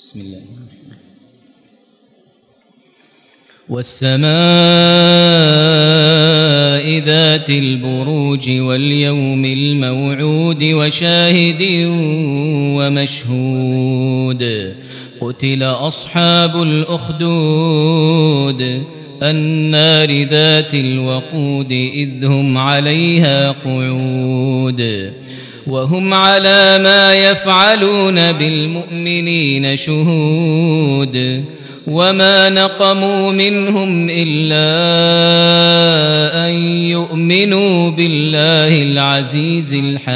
بسم الله الرحمن الرحيم. والسماء ذات البروج واليوم الموعود وشاهد ومشهود قتل أصحاب الأخدود النار ذات الوقود إذ هم عليها قعود وهم على ما يفعلون بالمؤمنين شهود وما نقموا منهم إلا أن يؤمنوا بالله العزيز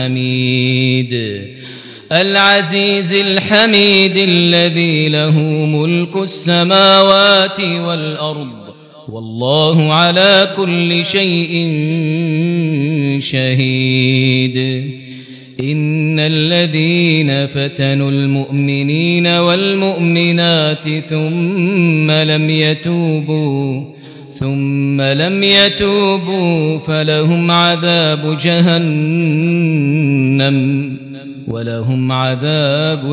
الحميد الذي له ملك السماوات والأرض والله على كل شيء شهيد. إن الذين فتنوا المؤمنين والمؤمنات ثم لم يتوبوا فلهم عذاب جهنم ولهم عذاب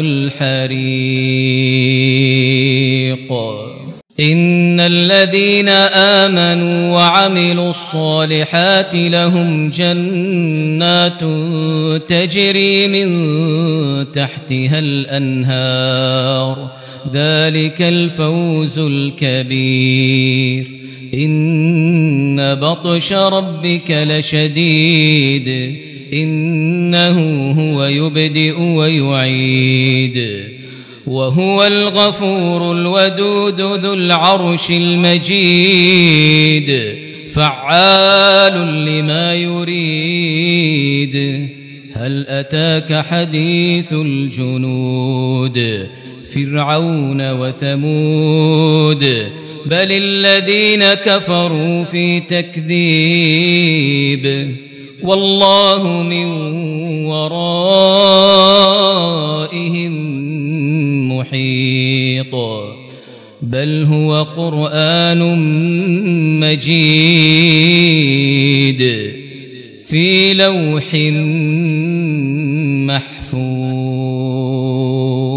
الحريق. إن الذين آمنوا وعملوا الصالحات لهم جنات تجري من تحتها الأنهار ذلك الفوز الكبير. إن بطش ربك لشديد إنه هو يبدئ ويعيد وهو الغفور الودود ذو العرش المجيد فعال لما يريد. هل أتاك حديث الجنود فرعون وثمود بل الذين كفروا في تكذيب والله من ورائهم محيط. بل هو قرآن مجيد في لوح محفوظ.